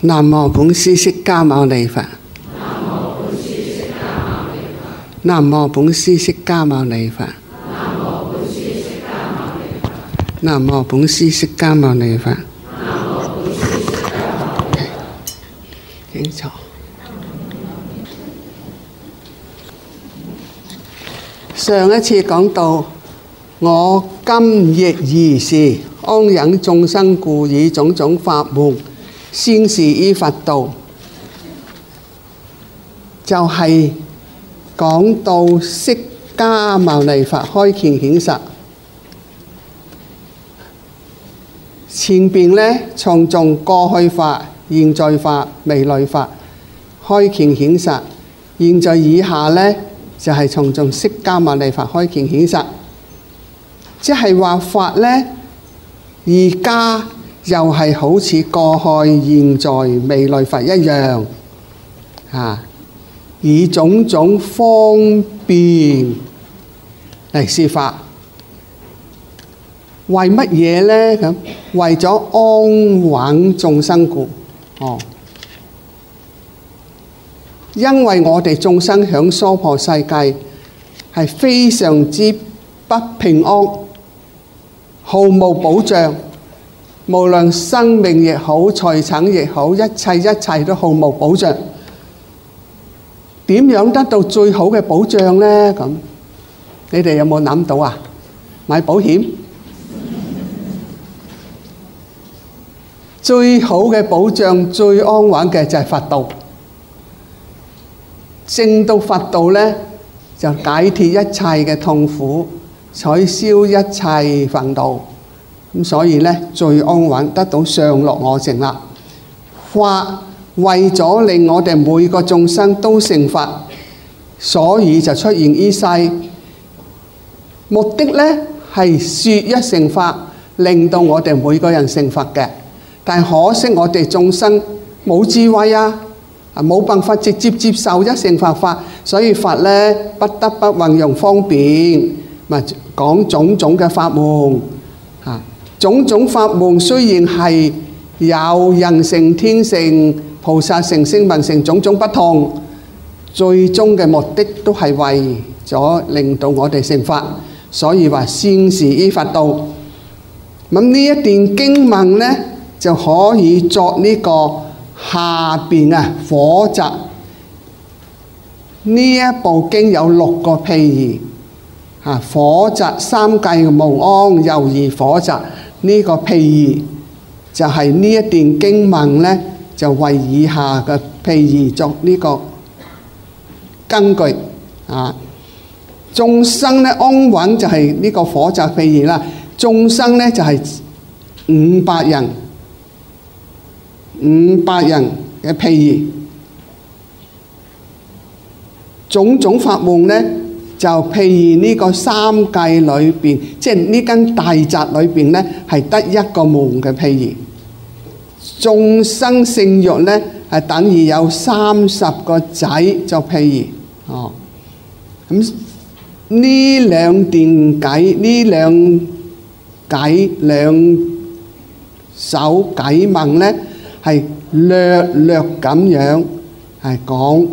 南無本師釋迦牟尼佛。南無本師釋迦牟尼佛。南無本師釋迦牟尼佛。請坐。上一次講到，我今亦如是，安忍眾生故，以種種法門宣示於佛道，就係講到釋迦牟尼佛開權顯實。前邊呢，從過去法、現在法、未來法開權顯實，現在以下呢，就係從釋迦牟尼佛開權顯實，即係話法呢，而家又係好似過去、現在、未來法一樣，以種種方便嚟說法。為乜嘢呢？咁為咗安穩眾生故。因為我哋眾生響娑婆世界係非常之不平安，毫無保障，無論生命亦好，財產亦好，一切都毫無保障。點樣得到最好嘅保障呢？咁你哋有冇諗到啊？買保險。最好嘅保障、最安穩嘅就係佛道。證到佛道呢，就解脫一切嘅痛苦，取消一切煩惱。咁所以呢，最安穩，得到上樂我淨啦。法為咗令我哋每個眾生都成佛，所以就出現於世。目的呢，係說一乘法，令到我哋每個人成佛嘅。但可惜我哋眾生冇智慧啊，冇辦法直接接受一乘法，所以佛呢，不得不運用方便，咪講種種嘅法門。種種法門雖然係有人乘、天乘、菩薩乘、聲聞乘種種不同，最終嘅目的都係為咗令到我哋成佛，所以話宣示於佛道。咁呢一段經文呢，就可以作呢個下邊火宅。呢一部經有6個譬喻，火宅三界無安，猶如火宅。呢個譬喻就係呢一段經文呢，就為以下嘅譬喻作呢個根據。眾生呢，安穩就係呢個火宅譬喻啦。眾生呢，就係500人。500人嘅譬喻，種種法門呢，就譬如呢個三界裏邊，即係呢間大宅裏邊呢，係得一個門嘅譬喻。眾生性欲呢，係等於有30個仔作譬喻。咁呢兩段偈，呢兩首偈文呢，係略略咁樣係講。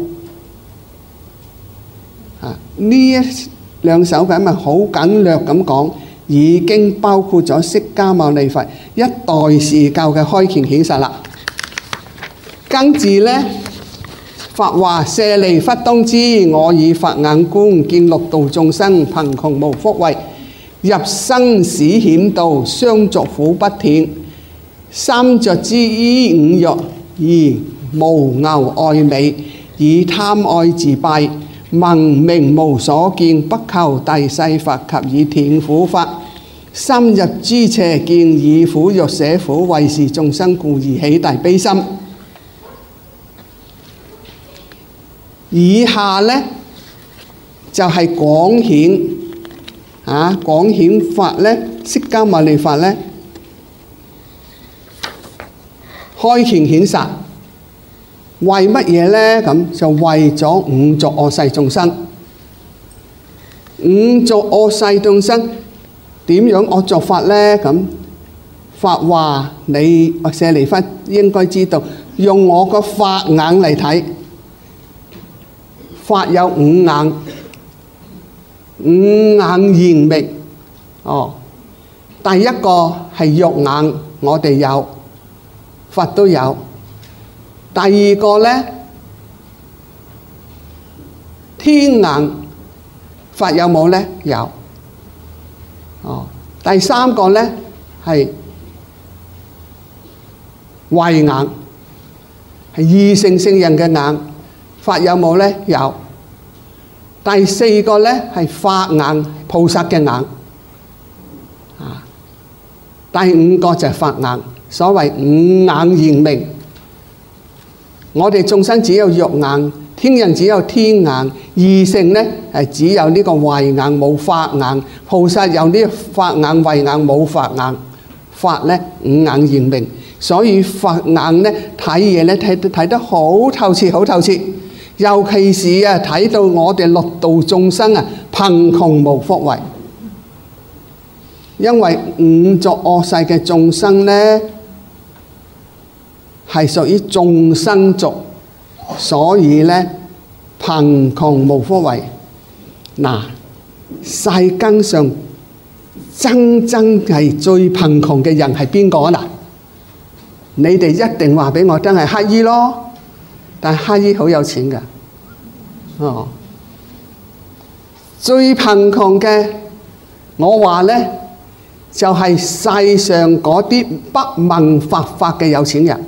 呢一兩首偈文好簡略咁講，已經包括咗釋迦牟尼佛一代時教嘅開權顯實啦。跟住呢，佛話：舍利弗，當知我以佛眼觀，見六道眾生貧窮無福慧，入生死險道，相續苦不斷。三着之於五欲，而無牛愛美，以貪愛自蔽，聞名無所見，不求第世佛及以斷苦法。深入諸邪見，以苦欲捨苦，為是眾生故而起大悲心。以下呢，就係廣顯法呢，釋迦牟尼佛呢，開權顯實，為乜嘢呢？咁就為咗五濁惡世眾生。五濁惡世眾生點樣惡作法呢？咁法話你舍利弗應該知道， 用我個法眼嚟睇，法有五眼，五眼圓明。第一個係肉眼，我哋有，佛都有。第二個呢，天眼，佛有冇呢？有。第三個呢係慧眼，係二乘聖人嘅眼，佛有冇呢？有。第四個呢係法眼，菩薩嘅眼。第五個就係法眼，所謂五眼圓明。我哋眾生只有肉眼，天人只有天眼，二乘呢係只有呢個慧眼，冇法眼。菩薩有呢法眼、慧眼，冇法眼。法呢五眼圓明，所以法眼呢睇嘢呢睇得好透徹，好透徹。尤其是睇到我哋六道眾生貧窮無福慧。因為五濁惡世嘅眾生呢係屬於眾生族，所以呢貧窮無福慧。嗱，世間上真係最貧窮嘅人係邊個啊？嗱，你哋一定話俾我聽係乞兒咯，但係乞兒好有錢㗎。最貧窮嘅，我話呢就係世上嗰啲不聞佛法嘅有錢人。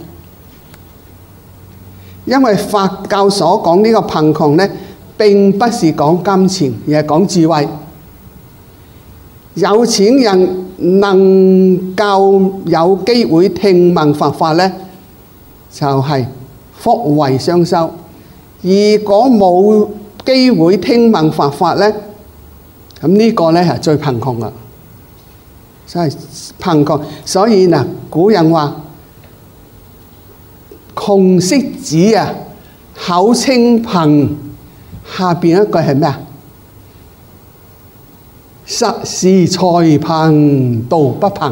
因為佛教所講呢個貧窮呢並不是講金錢，而係講智慧。有錢人能夠有機會聽聞佛法呢，就係福慧雙修。如果冇機會聽聞佛法呢，咁呢個呢係最貧窮啦。真係貧窮，所以嗱，古人話窮識子口稱貧，下邊一句係咩啊？實是才貧道不貧。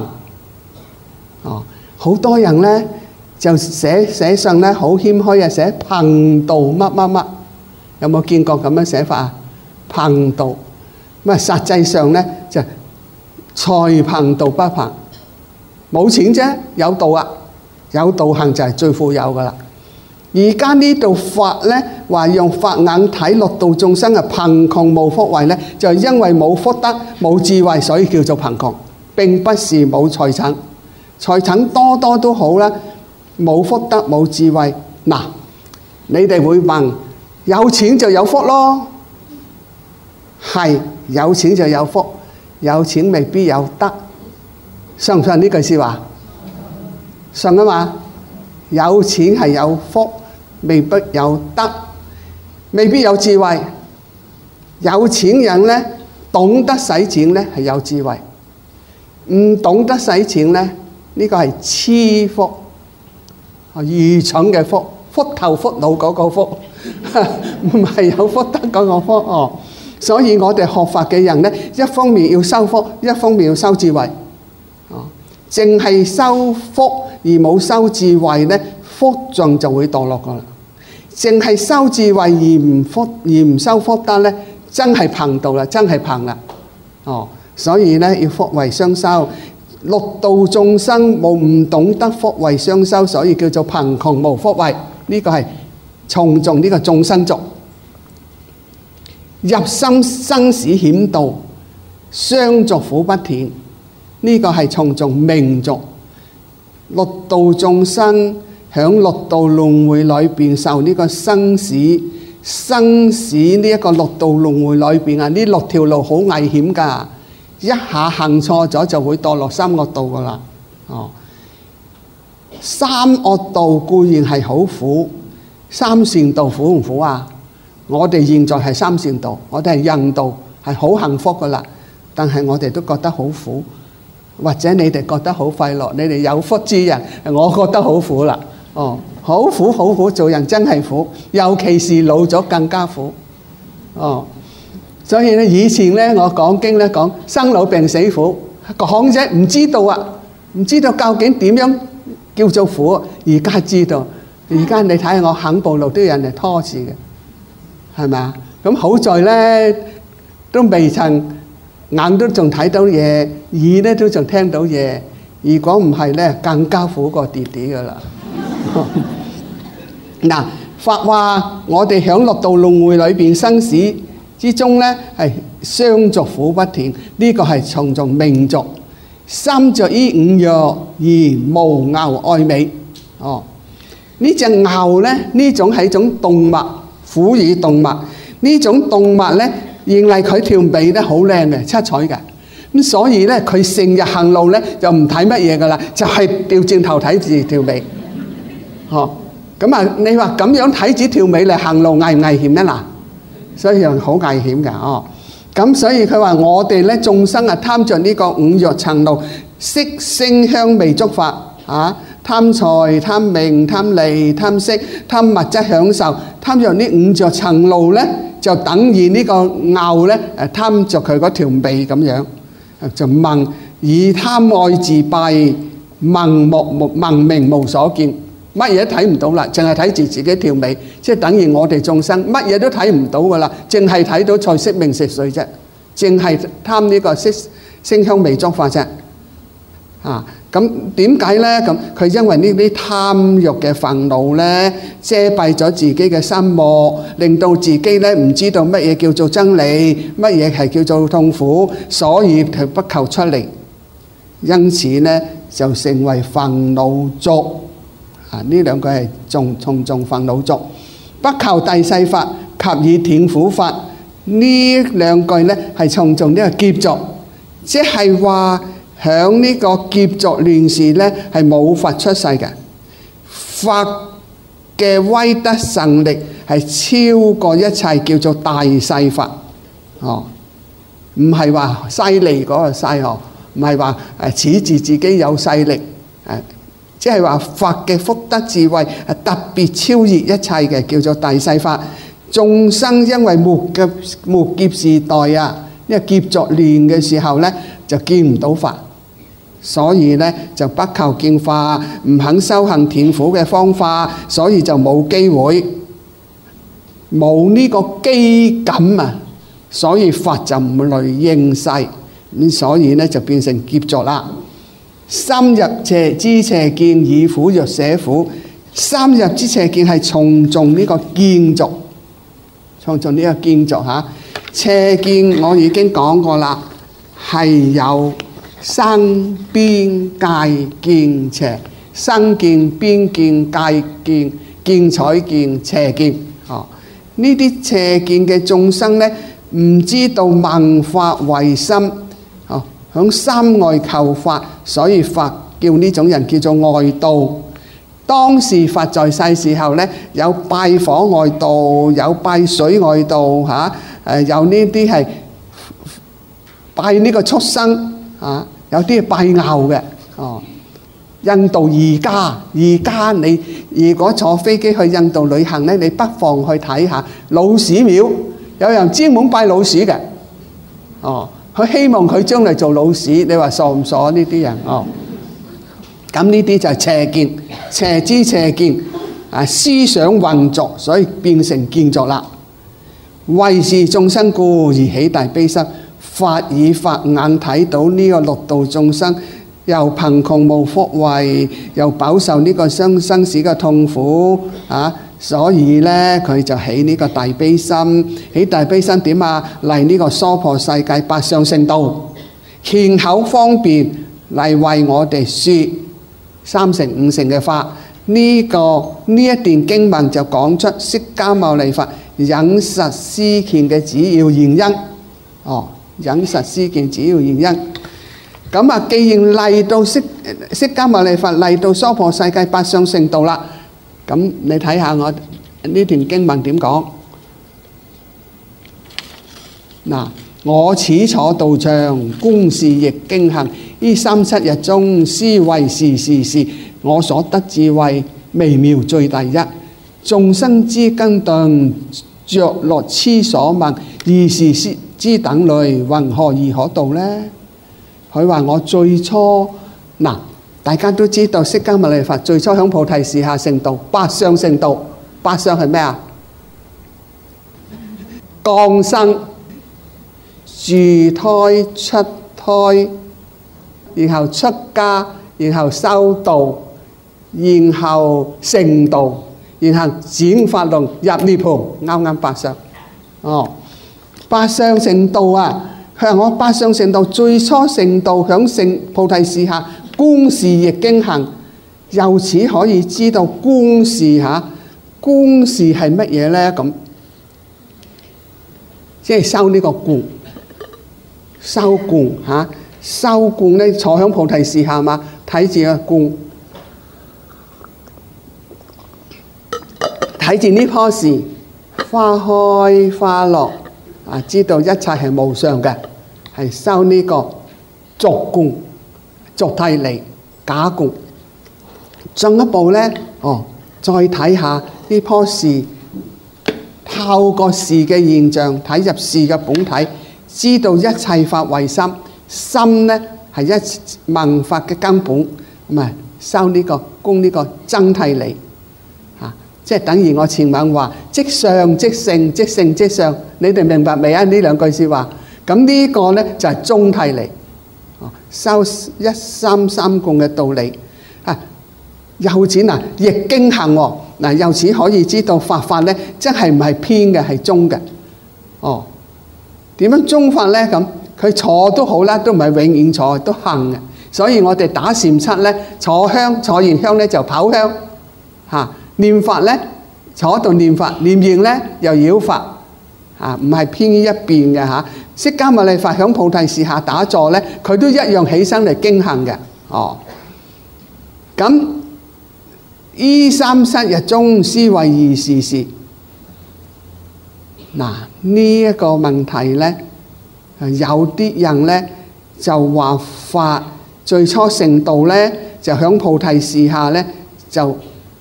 好多人呢就寫上呢好謙虛寫貧道乜乜乜，有冇見過咁樣寫法啊？貧道咁實際上呢就才貧道不貧，冇錢啫，有道有道行就係最富有噶啦。而家呢度法呢話用法眼睇六道眾生貧窮無福慧呢，就係因為冇福德冇智慧，所以叫做貧窮，並不是冇財產。財產多多都好啦，冇福德冇智慧。嗱，你哋會問，有錢就有福咯？係，有錢就有福，有錢未必有德。信唔信呢句説話？信啊嘛！有錢係有福，未必有德，未必有智慧。有錢人呢，懂得使錢呢係有智慧，唔懂得使錢呢，呢個係痴福，愚蠢嘅福，福頭福腦嗰個福，唔係有福德嗰個福。所以我哋學法嘅人呢，一方面要修福，一方面要修智慧。淨係修福而冇修智慧呢，福盡就會墮落噶啦。淨係修智慧而唔修福德呢，真係貧道啦，真係貧啦。所以呢要福慧雙修，六道眾生冇唔懂得福慧雙修，所以叫做貧窮無福慧。呢個係重重呢個眾生族，入深生死險道，相續苦不斷。呢個係重重命續，六道眾生響六道輪迴裏邊受呢個生死呢一個六道輪迴裏邊呢六條路好危險噶，一下行錯咗就會墮落三惡道噶啦。三惡道固然係好苦，三善道苦唔苦啊？我哋現在係三善道，我哋係人道，係好幸福噶啦，但係我哋都覺得好苦。或者你哋覺得好快樂，你哋有福之人，我覺得好苦啦。好苦好苦，做人真係苦，尤其是老咗更加苦。所以咧，以前咧我講經咧講生老病死苦，講啫唔知道唔知道究竟點樣叫做苦。而家知道而家你睇下我行步路都有人嚟拖住嘅，係咪啊？咁好在咧都未曾眼都仲睇到嘢，耳咧都仲聽到嘢。如果唔係咧，更加苦過弟弟噶啦。嗱，法話我哋響六道輪迴裏邊生死之中咧，係相續苦不斷，呢個係重重命續。三着於五欲而無牛愛美。呢隻牛咧，呢種係一種動物，哺乳動物。呢種動物咧，認為佢條尾咧好靚嘅，七彩嘅。咁所以咧，佢成日行路咧就唔睇乜嘢噶啦，就係掉轉頭睇住條尾。咁啊，你話咁樣睇住條尾嚟行路危唔危險咧？嗱，所以又好危險㗎。咁所以佢話我哋咧眾生啊，貪着呢個五欲塵勞，色聲香味觸法啊，貪財、貪名、貪利、貪色、貪物質享受，貪着呢五欲塵勞咧，就等於呢個牛咧貪着佢嗰條尾咁樣，就盲以貪愛自閉，盲名無所見。乜嘢都睇唔到啦，淨係睇住自己條尾，即係等於我哋眾生乜嘢都睇唔到噶啦，淨係睇到菜色名食睡啫，淨係貪呢個色聲香味觸法啫。咁點解咧？咁佢因為呢啲貪欲嘅煩惱咧，遮蔽咗自己嘅心目，令到自己咧唔知道乜嘢叫做真理，乜嘢係叫做痛苦，所以佢不求出離，因此咧就成為煩惱族。呢兩句係重煩惱族，不求第世法及以斷苦法。呢兩句咧係重呢個劫族，即係話響呢個劫族亂世咧係冇法出世嘅。法嘅威德神力係超過一切，叫做大勢法。唔係話犀利嗰個勢，唔係話恃住自己有勢力。即係話法嘅福德智慧係特別超越一切嘅，叫做大勢法。眾生因為末劫時代啊，因為劫族亂嘅時候咧，就見唔到法，所以咧就不求見法，唔肯修行斷苦嘅方法，所以就冇機會，冇呢個機感啊，所以法就唔嚟應世，咁所以咧就變成劫族啦。深入邪知邪見，以苦欲捨苦。深入之邪見係重呢個見族，重呢個見族嚇。邪見我已經講過啦，係有生邊界見邪，生見、邊見、界見、見取見、邪見。呢啲邪見嘅眾生咧，唔知道聞法為心。響心外求法，所以法叫呢種人叫做外道。當時法在世時候咧，有拜火外道，有拜水外道，有呢啲係拜呢個畜生，有啲係拜牛嘅。印度而家你如果坐飛機去印度旅行咧，你不妨去睇下老鼠廟，有人專門拜老鼠嘅。佢希望佢將來做老鼠，你話傻唔傻呢啲人？咁呢啲就係邪見，邪知邪見，思想混濁，所以變成見族啦。為是眾生故而起大悲心，法以法眼睇到呢個六道眾生又貧窮無福慧，又飽受呢個生死嘅痛苦所以咧佢就起呢個大悲心。起大悲心點啊？嚟呢個娑婆世界八相聖道，虔口方便嚟為我哋説三乘五乘嘅法。呢一段經文就講出釋迦牟尼佛忍實施虔嘅主要原因。忍實施虔主要原因。咁啊，既然嚟到釋迦牟尼佛嚟到娑婆世界八相聖道啦。咁你睇下我呢段經文點講？嗱，我此坐道場，觀事亦經行。於3-7日中，思惟時，我所得智慧微妙最第一。眾生之根頓，着落痴所問，二時之等類，云何而可度呢？佢話我最初嗱。 大家都知道釋迦牟尼佛最初響菩提樹下成道，八相成道。八相係咩啊？降生、住胎、出胎，然後出家，然後修道，然後成道，然後轉法輪入涅槃，啱啱八相。八相成道啊！佢話我八相成道，最初成道響聖菩提樹下，觀視易經行，由此可以知道觀視嚇，觀視係乜嘢咧？咁即係修呢個觀，修觀嚇，修觀咧坐響菩提樹下嘛，睇住個觀，睇住呢棵樹花開花落。知道一切係無常嘅，係修呢個俗觀、俗諦理、假觀。進一步咧，再睇下呢棵樹，透過樹嘅現象睇入樹嘅本體，知道一切法為心，心咧係一萬法嘅根本，咁啊修呢個觀呢個真諦理。即係等於我前晚話即相即性即性即相，你哋明白未啊？呢兩句説話，咁呢個咧就係中諦理，修一三三觀嘅道理。由此嗱，易經行嗱，由此可以知道法法咧，真係唔係偏嘅，係中嘅。點樣中法咧？咁佢坐都好啦，都唔係永遠坐，都行嘅。所以我哋打禪七咧，坐香坐完香咧就跑香嚇。念法咧，坐喺度念法，念完咧又繞法，唔係偏於一邊嘅嚇。釋迦牟尼佛響菩提樹下打坐咧，佢都一樣起身嚟經行嘅。咁於三七日中思惟二事事。嗱，呢一個問題咧，有啲人咧就話法最初成道咧，就響菩提樹下咧就。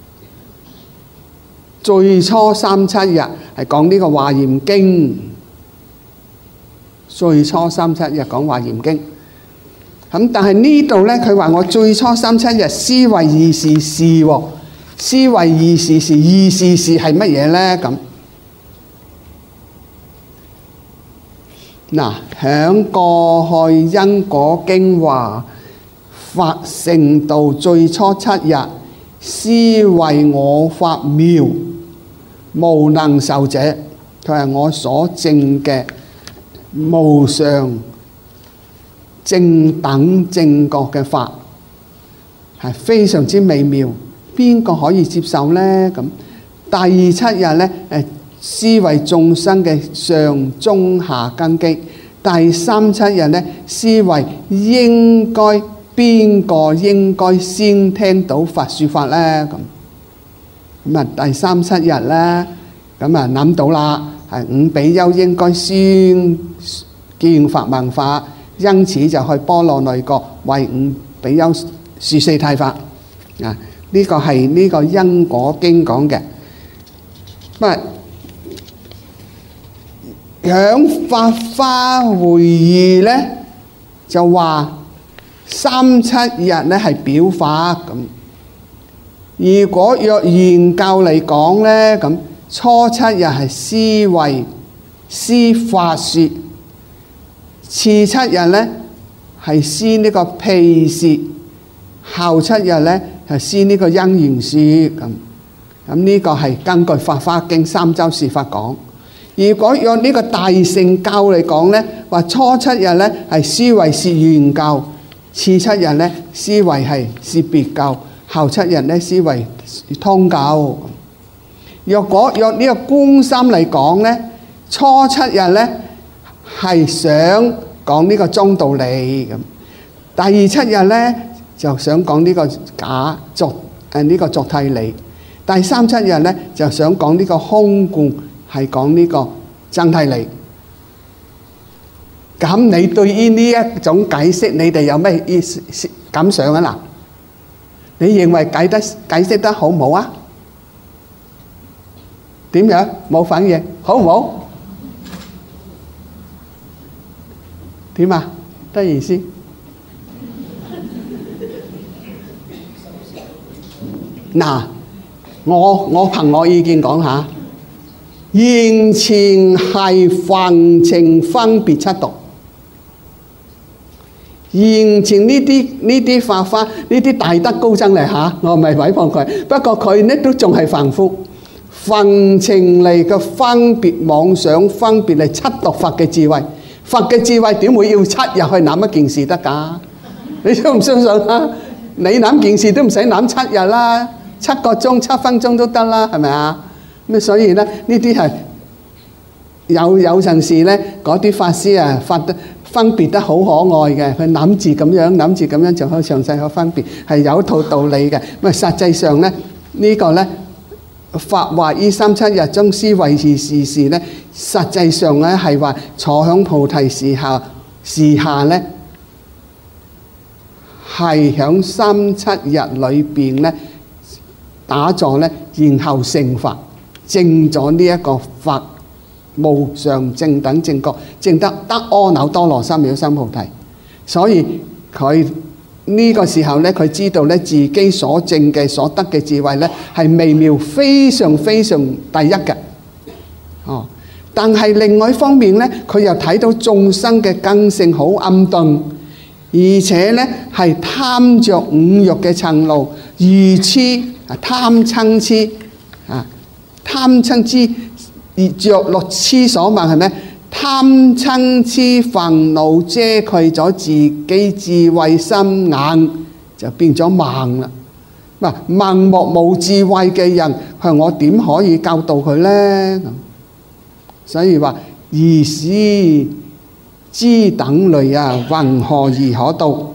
最初三七日係講呢個華嚴經，最初三七日講華嚴經。咁但係呢度咧，佢話我最初三七日思惟二事事喎，思惟二事事，二事事係乜嘢咧？咁嗱，響過去因果經話法成道最初七日，思惟我法妙。無能受者，佢係我所證嘅無上正等正覺嘅法，係非常之美妙。邊個可以接受呢？咁第七日呢，思惟眾生嘅上中下根基。第三七日呢，思惟應該邊個應該先聽到佛説法呢？咁啊，第三七日咧，咁啊諗到啦，係五比丘應該先見法聞法，因此就去波羅奈國為五比丘説四諦法。呢個係呢個因果經講嘅。咁響法華會議咧，就話三七日咧係表法咁。如果若研究嚟講咧，咁初七日係思惟思法説，次七日咧係思呢個譬説，後七日咧係思呢個因緣説。咁呢個係根據《法華經》三周説法講。如果用呢個大乘教嚟講咧，話初七日咧係思惟説圓教，次七日咧思惟係説別教，後七日咧思惟通教。若果用呢個觀心嚟講咧，初七日咧係想講呢個中道理咁，第二七日咧就想講呢個假俗呢個俗諦理，第三七日咧就想講呢個空觀，係講呢個真諦理。咁你對於呢一種解釋，你哋有咩意思感想啊？嗱，你認為解釋得好唔好啊？點樣？冇反應，好唔好？點啊？得意思？ 嗱，我憑我意見講下，現前係凡情分別七毒。現前呢啲法花，呢啲大德高僧嚟嚇，我唔係毀謗佢，不過佢呢都仲係凡夫。凡情嚟嘅分別妄想，分別係七毒法嘅智慧。佛嘅智慧點會要7日去諗一件事得㗎？你相唔相信啊？你諗件事都唔使諗7日啦，7個鐘、7分鐘都得啦，係咪啊？咁所以咧，呢啲係有陣時咧，嗰啲法師啊，分別得好可愛嘅，佢諗住咁樣就可以詳細去分別，係有一套道理嘅。咁啊，實際上咧，呢個咧，法話於3、7日中思維持時事咧，實際上咧係話坐響菩提樹下咧，係響3、7日裏邊咧打坐咧，然後成佛，證咗呢一個法無上正等正覺，證得阿耨多羅三藐三菩提。所以佢呢個時候咧，佢知道咧自己所證嘅所得嘅智慧咧係微妙非常非常第一嘅。但係另外一方面咧，佢又睇到眾生嘅根性好暗鈍，而且咧係貪着五欲嘅塵勞，愚痴貪嗔痴貪嗔痴而着六痴所問係咩？貪嗔痴煩惱遮蓋咗自己智慧心眼，就變咗盲啦。盲目冇智慧嘅人，係我點可以教導佢呢？所以話如是之等類啊，云何而可度？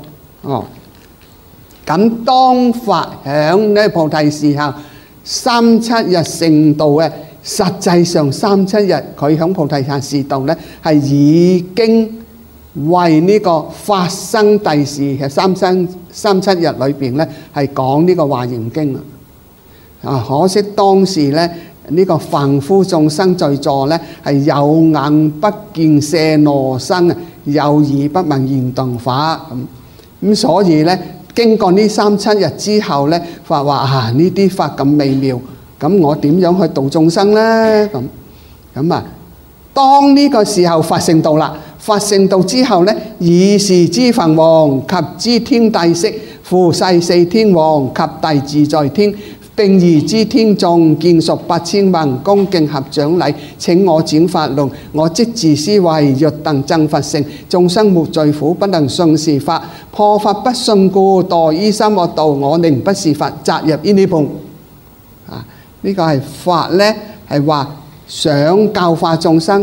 咁當發響呢菩提樹下3、7日成道嘅。實際上3、7日佢響菩提下示道咧，係已經為呢個發生第時嘅3、7日裏邊咧，係講呢個華嚴經啦。可惜當時咧呢個凡夫眾生在座咧係有眼不見舍羅身，有耳不聞言頓法咁，所以咧經過呢3、7日之後咧，話呢啲法咁微妙。咁我點樣去度眾生呢？咁啊，當呢個時候發聖道啦，發聖道之後呢，以是之梵王及之天帝釋，付世4天王及大自在天，並餘之天眾見屬8000萬，恭敬合掌禮，請我轉法輪，我即自思維，若等證佛性，眾生沒罪苦，不能信是法，破法不信故，墮於三惡道，我寧不是法，擲入於涅槃。呢個係法咧，係話想教化眾生。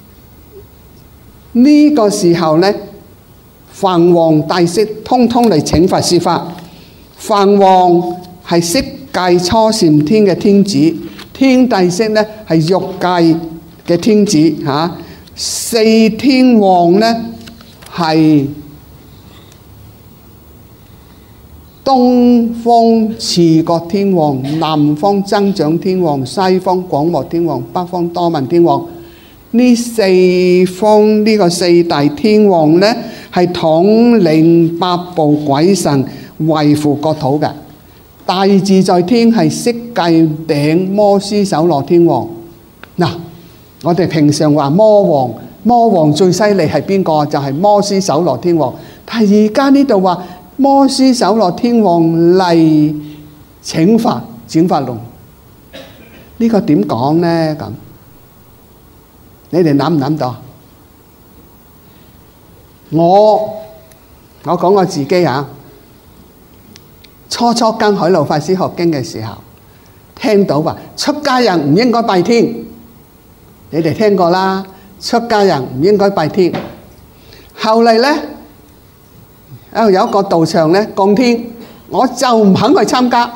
呢個時候咧，梵王大釋通通嚟請佛說法。梵王係色界初禪天嘅天子，天帝釋咧係欲界嘅天子嚇。4天王咧係東方持國天王、南方增長天王、西方廣漠天王、北方多聞天王。呢4方呢個4大天王呢，係統領8部鬼神維護國土嘅。大自在天係色界頂摩醯首羅天王。嗱，我哋平常話魔王最犀利係邊個？就係摩醯首羅天王。但係而家呢度話摩醯首羅天王嚟請法轉法輪，呢個點講呢？咁你哋諗唔諗到？我講我自己啊，初跟海老法師學經嘅時候，聽到話出家人唔應該拜天，你哋聽過啦，出家人唔應該拜天。後嚟呢，有一個道場咧供天，我就唔肯去參加，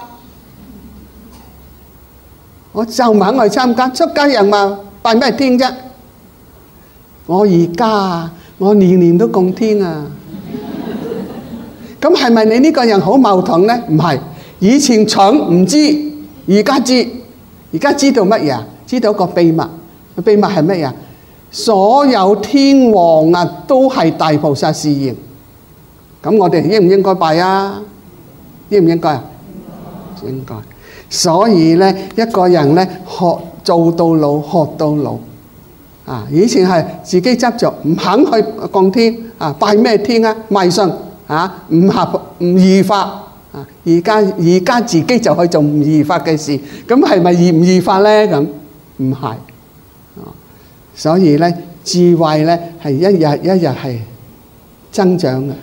出家人嘛拜咩天啫？我而家我年年都供天啊！咁係咪你呢個人好矛盾呢？唔係，以前蠢唔知，而家知，而家知道乜嘢？知道個秘密，個秘密係乜嘢？所有天王啊都係大菩薩示現。咁我哋應唔應該拜啊？應唔應該啊？ 應該。所以咧，一個人咧學做到老，學到老。啊！以前係自己執着，唔肯去供天啊，拜咩天啊？迷信啊，唔義法啊！而家自己就去做唔義法嘅事，咁係咪義唔義法咧？咁唔係。所以咧，智慧咧係一日一日係增長嘅。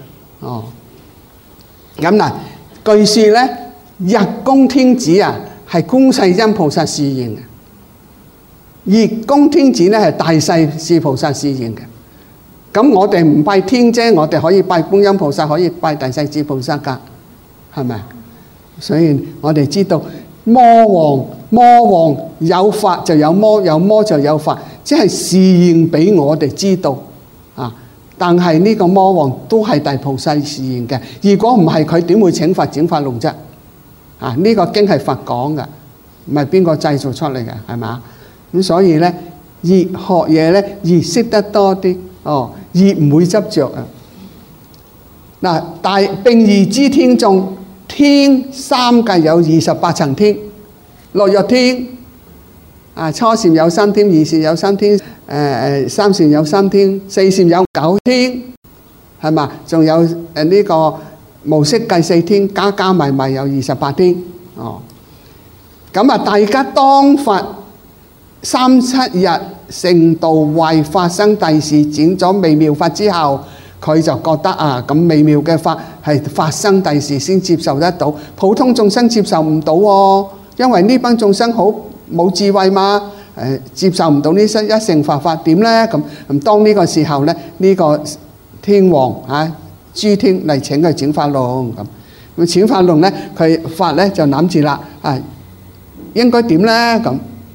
咁嗱，據說咧，日供天子啊，係觀世音菩薩示現嘅。月供天子咧係大勢至菩薩示現嘅。咁我哋唔拜天啫，我哋可以拜觀音菩薩，可以拜大勢至菩薩噶，係咪？所以我哋知道魔王有法就有魔，有魔就有法，即係示現俾我哋知道啊。但係呢個魔王都係大菩薩示現嘅。如果唔係，佢點會請法轉法輪啫？啊，呢個經係佛講嘅，唔係邊個製造出嚟嘅，係嘛？咁所以咧，越學嘢咧，越識得多啲，越唔會執着啊！嗱，並宜知天眾，天三計有28層天，落日天啊，初禪有3天，二禪有3天，三禪有3天，四禪有9天，係嘛？仲有呢個無色計4天，加埋有28天。咁啊，大家當發3-7日成道為發生第事，展咗微妙法之後，佢就覺得啊，咁微妙嘅法係發生第事先接受得到，普通眾生接受唔到喎，因為呢班眾生好冇智慧嘛，接受唔到呢一乘法點呢？咁當呢個時候呢，呢個天王諸天嚟請佢轉法輪咁轉法輪呢，佢法呢就諗住啦，應該點呢？咁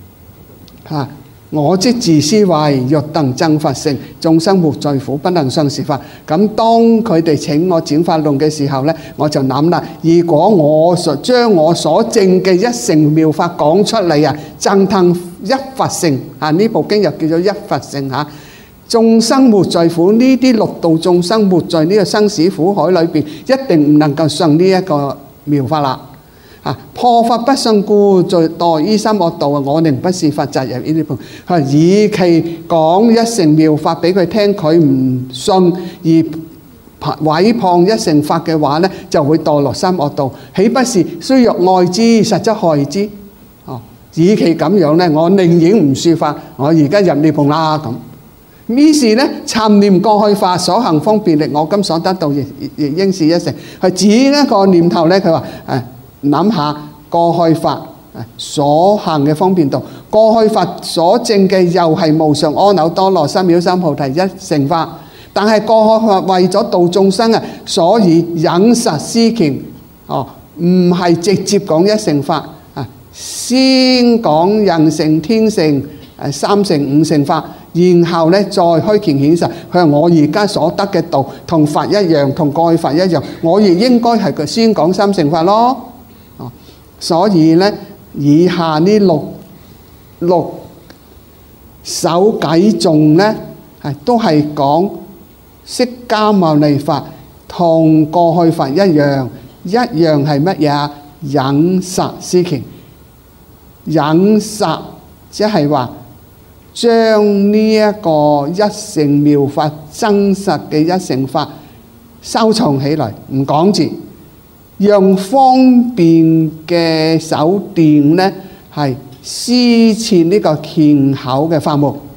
我即自思惟，若能證法性，眾生沒罪苦，不能相是法。咁當佢哋請我轉法輪嘅時候呢，我就諗啦，如果我將我所證嘅一乘妙法講出嚟啊，證得一法性呢部經又叫做一法性眾生沒罪苦，呢啲六道眾生沒在呢個生死苦海裏邊，一定唔能夠上呢一個妙法啦。破法不信故，在墮於三惡道，我寧不是法，擇入呢啲判。與其講一乘妙法俾佢聽，佢唔信而毀謗一乘法嘅話呢，就會墮落三惡道。豈不是雖若愛之，實則害之？與其咁樣呢，我寧願唔說法，我而家入涅槃啦咁。於是呢，尋念過去法所行方便力，我今所得道亦應是一乘。係指一個念頭呢，佢話諗下過去法所行嘅方便道，過去法所證嘅又係無上阿耨多羅三藐三菩提一乘法，但係過去法為咗度眾生所以引實思徛，唔係直接講一乘法先講人乘、天乘、三乘、五乘法，然後咧再虛乾顯實。佢話我而家所得嘅道同法一樣，同過去法一樣，我亦應該係先講三乘法咯。所以咧，以下呢六首偈頌咧，都係講釋迦牟尼法同過去法一樣係乜嘢？引實思徛。引實即係話將呢一個一乘妙法真實嘅一乘法收藏起來，唔講字，用方便嘅手段呢，係施設呢個虔厚嘅法門。